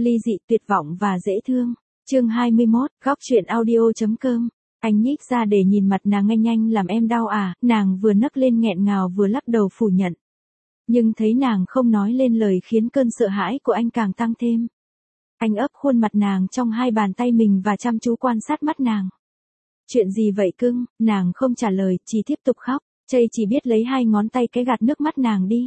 ly dị, tuyệt vọng và dễ thương. Chương 21, góc truyện audio.com. Anh nhích ra để nhìn mặt nàng. Anh làm em đau à? Nàng vừa nấc lên nghẹn ngào vừa lắc đầu phủ nhận. Nhưng thấy nàng không nói lên lời khiến cơn sợ hãi của anh càng tăng thêm. Anh ấp khuôn mặt nàng trong hai bàn tay mình và chăm chú quan sát mắt nàng. Chuyện gì vậy cưng? Nàng không trả lời, chỉ tiếp tục khóc. Chây chỉ biết lấy hai ngón tay cái gạt nước mắt nàng đi.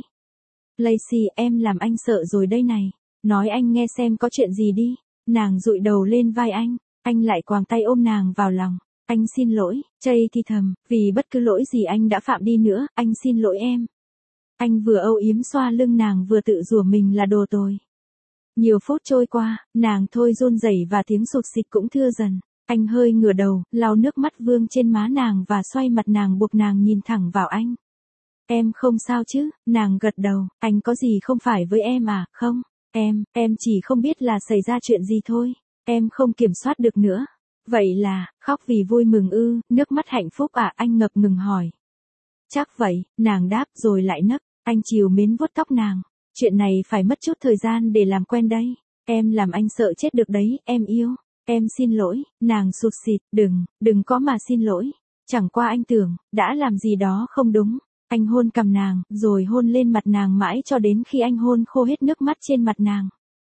Lacey, em làm anh sợ rồi đây này. Nói anh nghe xem có chuyện gì đi. Nàng dụi đầu lên vai anh lại quàng tay ôm nàng vào lòng. Anh xin lỗi, Chây thì thầm, vì bất cứ lỗi gì anh đã phạm đi nữa, anh xin lỗi em. Anh vừa âu yếm xoa lưng nàng vừa tự rủa mình là đồ tồi. Nhiều phút trôi qua, nàng thôi run rẩy và tiếng sụt sịt cũng thưa dần. Anh hơi ngửa đầu, lau nước mắt vương trên má nàng và xoay mặt nàng buộc nàng nhìn thẳng vào anh. Em không sao chứ? Nàng gật đầu, anh có gì không phải với em à? Không, em chỉ không biết là xảy ra chuyện gì thôi. Em không kiểm soát được nữa. Vậy là, khóc vì vui mừng ư? Nước mắt hạnh phúc à? Anh ngập ngừng hỏi. Chắc vậy, nàng đáp rồi lại nấc. Anh trìu mến vuốt tóc nàng. Chuyện này phải mất chút thời gian để làm quen đây. Em làm anh sợ chết được đấy, em yêu. Em xin lỗi. Nàng sụt sịt, đừng có mà xin lỗi. Chẳng qua anh tưởng, đã làm gì đó không đúng. Anh hôn cằm nàng, rồi hôn lên mặt nàng mãi cho đến khi anh hôn khô hết nước mắt trên mặt nàng.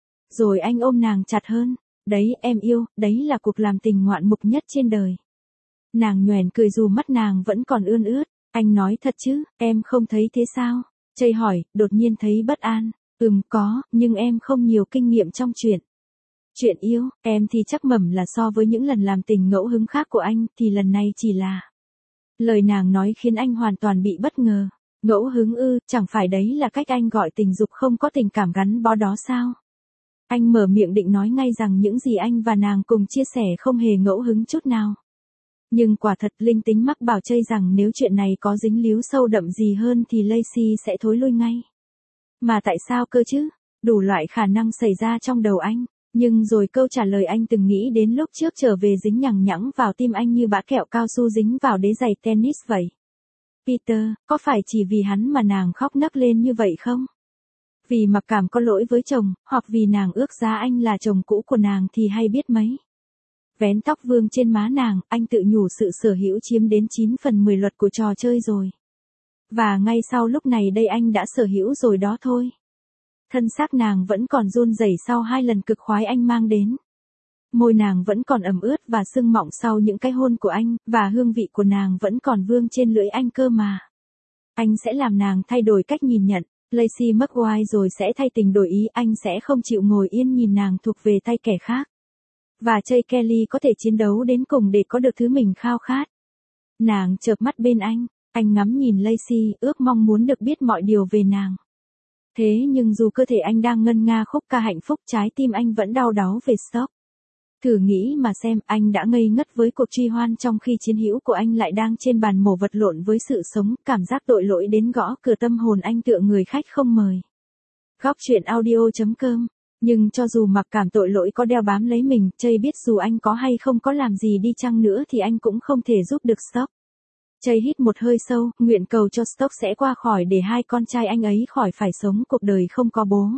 Rồi anh ôm nàng chặt hơn. Đấy, em yêu, đấy là cuộc làm tình ngoạn mục nhất trên đời. Nàng nhoẻn cười dù mắt nàng vẫn còn ươn ướt. Anh nói thật chứ, em không thấy thế sao? Chây hỏi, đột nhiên thấy bất an. Có, nhưng em không nhiều kinh nghiệm trong chuyện. Chuyện yêu, em thì chắc mẩm là so với những lần làm tình ngẫu hứng khác của anh, thì lần này chỉ là... Lời nàng nói khiến anh hoàn toàn bị bất ngờ. Ngẫu hứng ư, chẳng phải đấy là cách anh gọi tình dục không có tình cảm gắn bó đó sao? Anh mở miệng định nói ngay rằng những gì anh và nàng cùng chia sẻ không hề ngẫu hứng chút nào. Nhưng quả thật linh tính mắc bảo Chây rằng nếu chuyện này có dính líu sâu đậm gì hơn thì Lacey sẽ thối lui ngay. Mà tại sao cơ chứ? Đủ loại khả năng xảy ra trong đầu anh. Nhưng rồi câu trả lời anh từng nghĩ đến lúc trước trở về dính nhằng nhẵng vào tim anh như bã kẹo cao su dính vào đế giày tennis vậy. Peter, có phải chỉ vì hắn mà nàng khóc nấc lên như vậy không? Vì mặc cảm có lỗi với chồng, hoặc vì nàng ước giá anh là chồng cũ của nàng thì hay biết mấy. Vén tóc vương trên má nàng, anh tự nhủ sự sở hữu chiếm đến 9 phần 10 luật của trò chơi rồi. Và ngay sau lúc này đây anh đã sở hữu rồi đó thôi. Thân xác nàng vẫn còn run rẩy sau 2 lần cực khoái anh mang đến. Môi nàng vẫn còn ẩm ướt và sưng mọng sau những cái hôn của anh, và hương vị của nàng vẫn còn vương trên lưỡi anh cơ mà. Anh sẽ làm nàng thay đổi cách nhìn nhận. Lacey McGuire rồi sẽ thay tình đổi ý. Anh sẽ không chịu ngồi yên nhìn nàng thuộc về tay kẻ khác. Và Chây Kelly có thể chiến đấu đến cùng để có được thứ mình khao khát. Nàng chợp mắt bên anh ngắm nhìn Lacey, ước mong muốn được biết mọi điều về nàng. Thế nhưng dù cơ thể anh đang ngân nga khúc ca hạnh phúc, trái tim anh vẫn đau đáu về Stock. Thử nghĩ mà xem, anh đã ngây ngất với cuộc truy hoan trong khi chiến hữu của anh lại đang trên bàn mổ vật lộn với sự sống, cảm giác tội lỗi đến gõ cửa tâm hồn anh tựa người khách không mời. Góc truyện audio.com. Nhưng cho dù mặc cảm tội lỗi có đeo bám lấy mình, Chây biết dù anh có hay không có làm gì đi chăng nữa thì anh cũng không thể giúp được Stock. Chây hít một hơi sâu, nguyện cầu cho Stock sẽ qua khỏi để hai con trai anh ấy khỏi phải sống cuộc đời không có bố.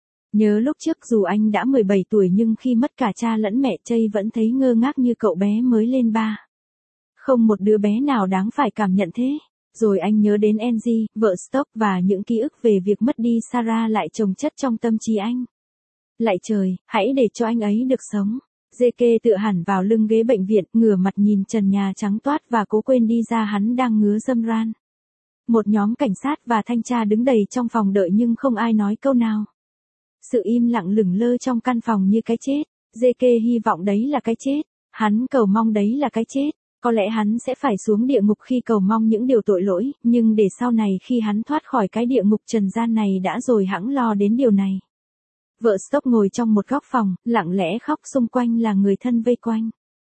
Nhớ lúc trước dù anh đã 17 tuổi nhưng khi mất cả cha lẫn mẹ, Chây vẫn thấy ngơ ngác như cậu bé mới lên 3. Không một đứa bé nào đáng phải cảm nhận thế. Rồi anh nhớ đến Angie, vợ Stock, và những ký ức về việc mất đi Sarah lại chồng chất trong tâm trí anh. Lạy trời, hãy để cho anh ấy được sống. JK tựa hẳn vào lưng ghế bệnh viện, ngửa mặt nhìn trần nhà trắng toát và cố quên đi ra hắn đang ngứa dâm ran. Một nhóm cảnh sát và thanh tra đứng đầy trong phòng đợi nhưng không ai nói câu nào. Sự im lặng lửng lơ trong căn phòng như cái chết. JK hy vọng đấy là cái chết. Hắn cầu mong đấy là cái chết. Có lẽ hắn sẽ phải xuống địa ngục khi cầu mong những điều tội lỗi, nhưng để sau này khi hắn thoát khỏi cái địa ngục trần gian này đã rồi hẵng lo đến điều này. Vợ Stock ngồi trong một góc phòng, lặng lẽ khóc, xung quanh là người thân vây quanh.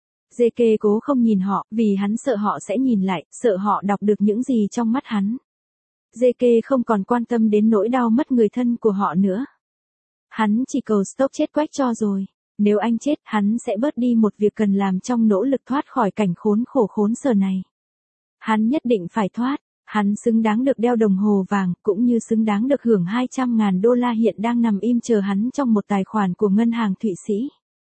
JK cố không nhìn họ, vì hắn sợ họ sẽ nhìn lại, sợ họ đọc được những gì trong mắt hắn. JK không còn quan tâm đến nỗi đau mất người thân của họ nữa. Hắn chỉ cầu Stock chết quách cho rồi. Nếu anh chết, hắn sẽ bớt đi một việc cần làm trong nỗ lực thoát khỏi cảnh khốn khổ khốn sở này. Hắn nhất định phải thoát. Hắn xứng đáng được đeo đồng hồ vàng, cũng như xứng đáng được hưởng 200.000 đô la hiện đang nằm im chờ hắn trong một tài khoản của ngân hàng Thụy Sĩ.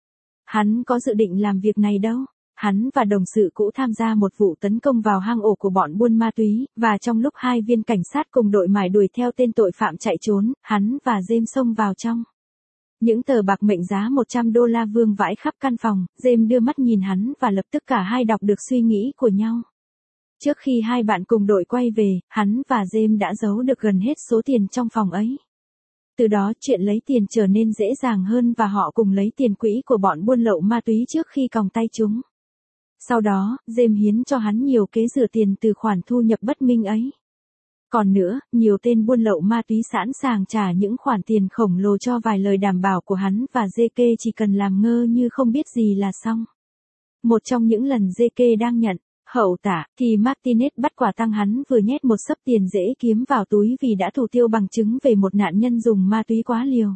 Hắn có dự định làm việc này đâu. Hắn và đồng sự cũ tham gia một vụ tấn công vào hang ổ của bọn buôn ma túy, và trong lúc hai viên cảnh sát cùng đội mải đuổi theo tên tội phạm chạy trốn, hắn và James xông vào trong. Những tờ bạc mệnh giá 100 đô la vương vãi khắp căn phòng, James đưa mắt nhìn hắn và lập tức cả hai đọc được suy nghĩ của nhau. Trước khi hai bạn cùng đội quay về, hắn và James đã giấu được gần hết số tiền trong phòng ấy. Từ đó chuyện lấy tiền trở nên dễ dàng hơn và họ cùng lấy tiền quỹ của bọn buôn lậu ma túy trước khi còng tay chúng. Sau đó, James hiến cho hắn nhiều kế rửa tiền từ khoản thu nhập bất minh ấy. Còn nữa, nhiều tên buôn lậu ma túy sẵn sàng trả những khoản tiền khổng lồ cho vài lời đảm bảo của hắn và JK chỉ cần làm ngơ như không biết gì là xong. Một trong những lần JK đang nhận hậu tạ, thì Martinez bắt quả tang hắn vừa nhét một xấp tiền dễ kiếm vào túi vì đã thủ tiêu bằng chứng về một nạn nhân dùng ma túy quá liều.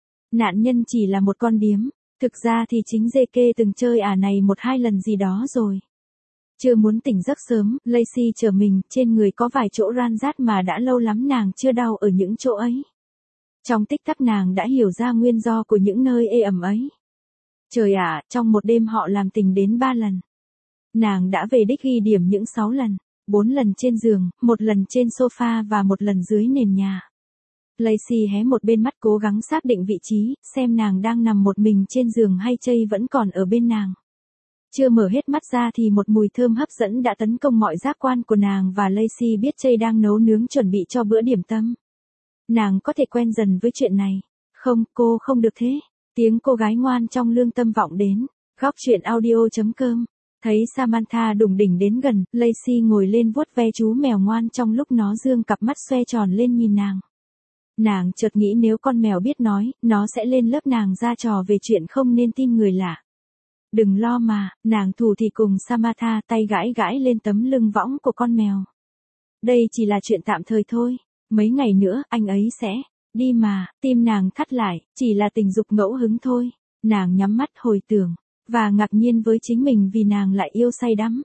Nạn nhân chỉ là một con điếm, thực ra thì chính JK từng chơi này 1-2 lần gì đó rồi. Chưa muốn tỉnh giấc sớm, Lacey chở mình, trên người có vài chỗ ran rát mà đã lâu lắm nàng chưa đau ở những chỗ ấy. Trong tích tắc nàng đã hiểu ra nguyên do của những nơi ê ẩm ấy. Trời ạ, trong một đêm họ làm tình đến 3 lần. Nàng đã về đích ghi điểm những 6 lần, 4 lần trên giường, 1 lần trên sofa và 1 lần dưới nền nhà. Lacey hé một bên mắt cố gắng xác định vị trí, xem nàng đang nằm một mình trên giường hay Chey vẫn còn ở bên nàng. Chưa mở hết mắt ra thì một mùi thơm hấp dẫn đã tấn công mọi giác quan của nàng và Lacey biết Chey đang nấu nướng chuẩn bị cho bữa điểm tâm. Nàng có thể quen dần với chuyện này. Không, cô không được thế. Tiếng cô gái ngoan trong lương tâm vọng đến. Góc chuyện audio.com. Thấy Samantha đủng đỉnh đến gần, Lacey ngồi lên vuốt ve chú mèo ngoan trong lúc nó dương cặp mắt xoe tròn lên nhìn nàng. Nàng chợt nghĩ nếu con mèo biết nói, nó sẽ lên lớp nàng ra trò về chuyện không nên tin người lạ. Đừng lo mà, nàng thủ thì cùng Samantha tay gãi gãi lên tấm lưng võng của con mèo. Đây chỉ là chuyện tạm thời thôi, mấy ngày nữa anh ấy sẽ đi mà, tim nàng thắt lại, chỉ là tình dục ngẫu hứng thôi. Nàng nhắm mắt hồi tưởng, và ngạc nhiên với chính mình vì nàng lại yêu say đắm.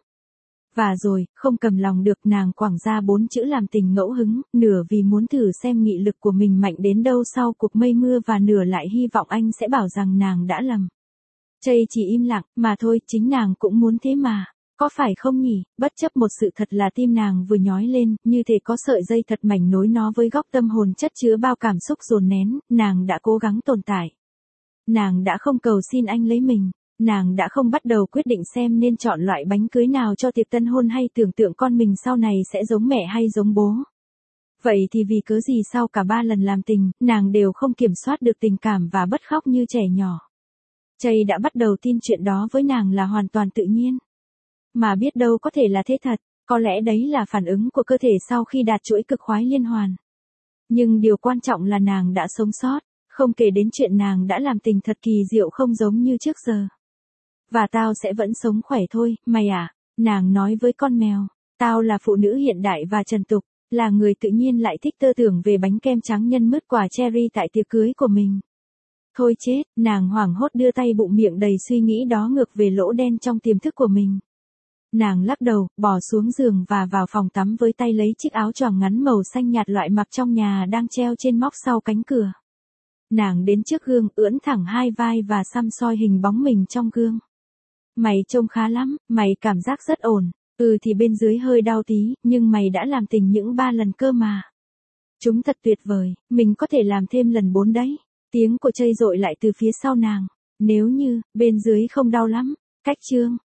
Và rồi, không cầm lòng được nàng quẳng ra 4 chữ làm tình ngẫu hứng, nửa vì muốn thử xem nghị lực của mình mạnh đến đâu sau cuộc mây mưa và nửa lại hy vọng anh sẽ bảo rằng nàng đã lầm. Chey chỉ im lặng, mà thôi, chính nàng cũng muốn thế mà. Có phải không nhỉ? Bất chấp một sự thật là tim nàng vừa nhói lên, như thể có sợi dây thật mảnh nối nó với góc tâm hồn chất chứa bao cảm xúc dồn nén, nàng đã cố gắng tồn tại. Nàng đã không cầu xin anh lấy mình. Nàng đã không bắt đầu quyết định xem nên chọn loại bánh cưới nào cho tiệc tân hôn hay tưởng tượng con mình sau này sẽ giống mẹ hay giống bố. Vậy thì vì cớ gì sau cả 3 lần làm tình, nàng đều không kiểm soát được tình cảm và bật khóc như trẻ nhỏ. Chey đã bắt đầu tin chuyện đó với nàng là hoàn toàn tự nhiên. Mà biết đâu có thể là thế thật, có lẽ đấy là phản ứng của cơ thể sau khi đạt chuỗi cực khoái liên hoàn. Nhưng điều quan trọng là nàng đã sống sót, không kể đến chuyện nàng đã làm tình thật kỳ diệu không giống như trước giờ. Và tao sẽ vẫn sống khỏe thôi, mày à, nàng nói với con mèo. Tao là phụ nữ hiện đại và trần tục, là người tự nhiên lại thích tơ tưởng về bánh kem trắng nhân mứt quả cherry tại tiệc cưới của mình. Thôi chết, nàng hoảng hốt đưa tay bụng miệng đầy suy nghĩ đó ngược về lỗ đen trong tiềm thức của mình. Nàng lắc đầu, bỏ xuống giường và vào phòng tắm với tay lấy chiếc áo choàng ngắn màu xanh nhạt loại mặc trong nhà đang treo trên móc sau cánh cửa. Nàng đến trước gương, ưỡn thẳng hai vai và săm soi hình bóng mình trong gương. Mày trông khá lắm, mày cảm giác rất ổn. Thì bên dưới hơi đau tí, nhưng mày đã làm tình những 3 lần cơ mà. Chúng thật tuyệt vời, mình có thể làm thêm lần 4 đấy. Tiếng của Chey dội lại từ phía sau nàng. Nếu như, bên dưới không đau lắm. Cách chương.